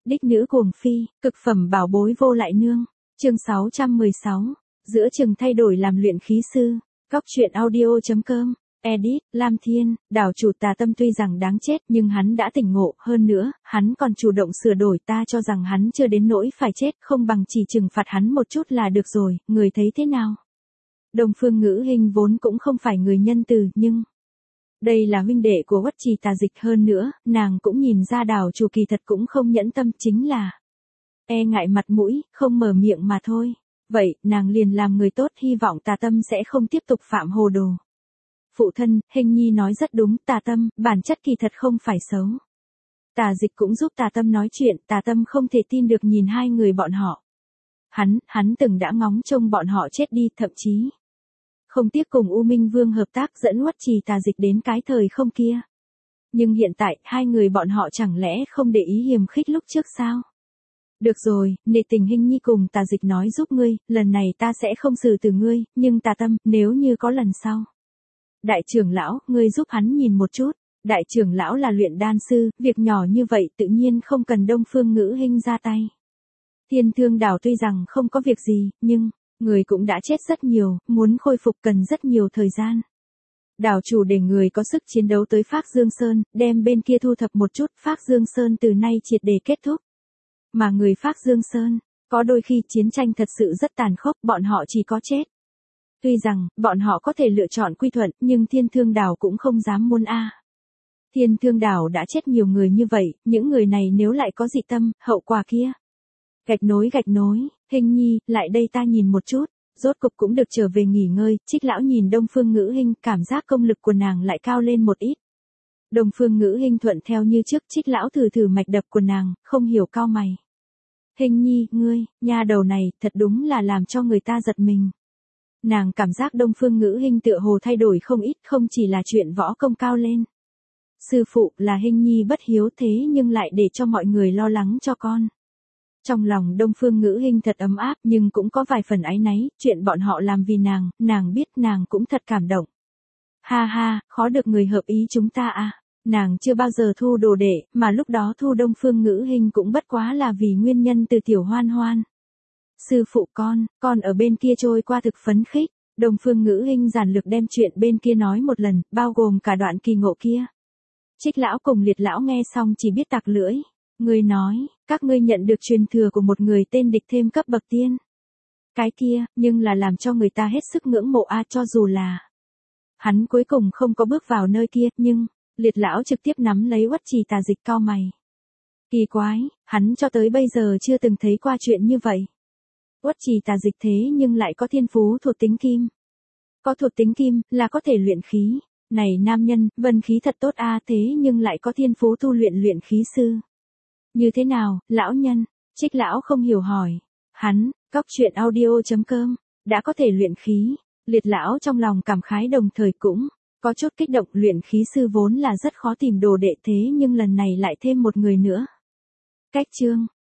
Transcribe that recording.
Đích nữ cuồng phi, cực phẩm bảo bối vô lại nương. Chương 616. Giữa chừng thay đổi làm luyện khí sư. Góc truyện audio.com. Edit, Lam Thiên, đảo chủ Tà Tâm tuy rằng đáng chết nhưng hắn đã tỉnh ngộ, hơn nữa, hắn còn chủ động sửa đổi, ta cho rằng hắn chưa đến nỗi phải chết, không bằng chỉ trừng phạt hắn một chút là được rồi, người thấy thế nào? Đông Phương Ngữ Hinh vốn cũng không phải người nhân từ, nhưng đây là huynh đệ của Uất Trì Tà Dịch, hơn nữa, nàng cũng nhìn ra đảo chủ kỳ thật cũng không nhẫn tâm, chính là e ngại mặt mũi, không mở miệng mà thôi. Vậy, nàng liền làm người tốt, hy vọng Tà Tâm sẽ không tiếp tục phạm hồ đồ. Phụ thân, Hình Nhi nói rất đúng, Tà Tâm, bản chất kỳ thật không phải xấu. Tà Dịch cũng giúp Tà Tâm nói chuyện, Tà Tâm không thể tin được nhìn hai người bọn họ. Hắn từng đã ngóng trông bọn họ chết đi, thậm chí không tiếc cùng U Minh Vương hợp tác dẫn Uất Trì Tà Dịch đến cái thời không kia. Nhưng hiện tại, hai người bọn họ chẳng lẽ không để ý hiềm khích lúc trước sao? Được rồi, nể tình Hình Nhi cùng Tà Dịch nói giúp ngươi, lần này ta sẽ không xử tử ngươi, nhưng Tà Tâm, nếu như có lần sau. Đại trưởng lão, ngươi giúp hắn nhìn một chút. Đại trưởng lão là luyện đan sư, việc nhỏ như vậy tự nhiên không cần Đông Phương Ngữ Hinh ra tay. Thiên Thương Đảo tuy rằng không có việc gì, nhưng người cũng đã chết rất nhiều, muốn khôi phục cần rất nhiều thời gian. Đảo chủ để người có sức chiến đấu tới Phác Dương Sơn, đem bên kia thu thập một chút, Phác Dương Sơn từ nay triệt để kết thúc. Mà người Phác Dương Sơn, có đôi khi chiến tranh thật sự rất tàn khốc, bọn họ chỉ có chết. Tuy rằng, bọn họ có thể lựa chọn quy thuận, nhưng Thiên Thương Đảo cũng không dám muốn a. Thiên Thương Đảo đã chết nhiều người như vậy, những người này nếu lại có dị tâm, hậu quả kia. Gạch nối, Hình Nhi, lại đây ta nhìn một chút, rốt cục cũng được trở về nghỉ ngơi, Trích lão nhìn Đông Phương Ngữ Hinh, cảm giác công lực của nàng lại cao lên một ít. Đông Phương Ngữ Hinh thuận theo như trước, Trích lão thử mạch đập của nàng, không hiểu cau mày. Hình Nhi, ngươi, nha đầu này, thật đúng là làm cho người ta giật mình. Nàng cảm giác Đông Phương Ngữ Hinh tựa hồ thay đổi không ít, không chỉ là chuyện võ công cao lên. Sư phụ, là Hình Nhi bất hiếu thế nhưng lại để cho mọi người lo lắng cho con. Trong lòng Đông Phương Ngữ Hinh thật ấm áp nhưng cũng có vài phần áy náy, chuyện bọn họ làm vì nàng biết nàng cũng thật cảm động. Ha ha, khó được người hợp ý chúng ta à, nàng chưa bao giờ thu đồ đệ, mà lúc đó thu Đông Phương Ngữ Hinh cũng bất quá là vì nguyên nhân từ Tiểu Hoan Hoan. Sư phụ con ở bên kia trôi qua thực phấn khích, Đông Phương Ngữ Hinh giản lược đem chuyện bên kia nói một lần, bao gồm cả đoạn kỳ ngộ kia. Trích lão cùng Liệt lão nghe xong chỉ biết tặc lưỡi. Ngươi nói, các ngươi nhận được truyền thừa của một người tên Địch thêm cấp bậc tiên. Cái kia, nhưng là làm cho người ta hết sức ngưỡng mộ a, cho dù là hắn cuối cùng không có bước vào nơi kia, nhưng Liệt lão trực tiếp nắm lấy Uất Trì Tà Dịch, cau mày. Kỳ quái, hắn cho tới bây giờ chưa từng thấy qua chuyện như vậy. Uất Trì Tà Dịch thế nhưng lại có thiên phú thuộc tính kim. Có thuộc tính kim, là có thể luyện khí. Này nam nhân, vân khí thật tốt a, thế nhưng lại có thiên phú tu luyện khí sư. Như thế nào, lão nhân? Trích lão không hiểu hỏi. Hắn, góc truyện audio.com, đã có thể luyện khí. Liệt lão trong lòng cảm khái đồng thời cũng có chút kích động, luyện khí sư vốn là rất khó tìm đồ đệ, thế nhưng lần này lại thêm một người nữa. Cách chương.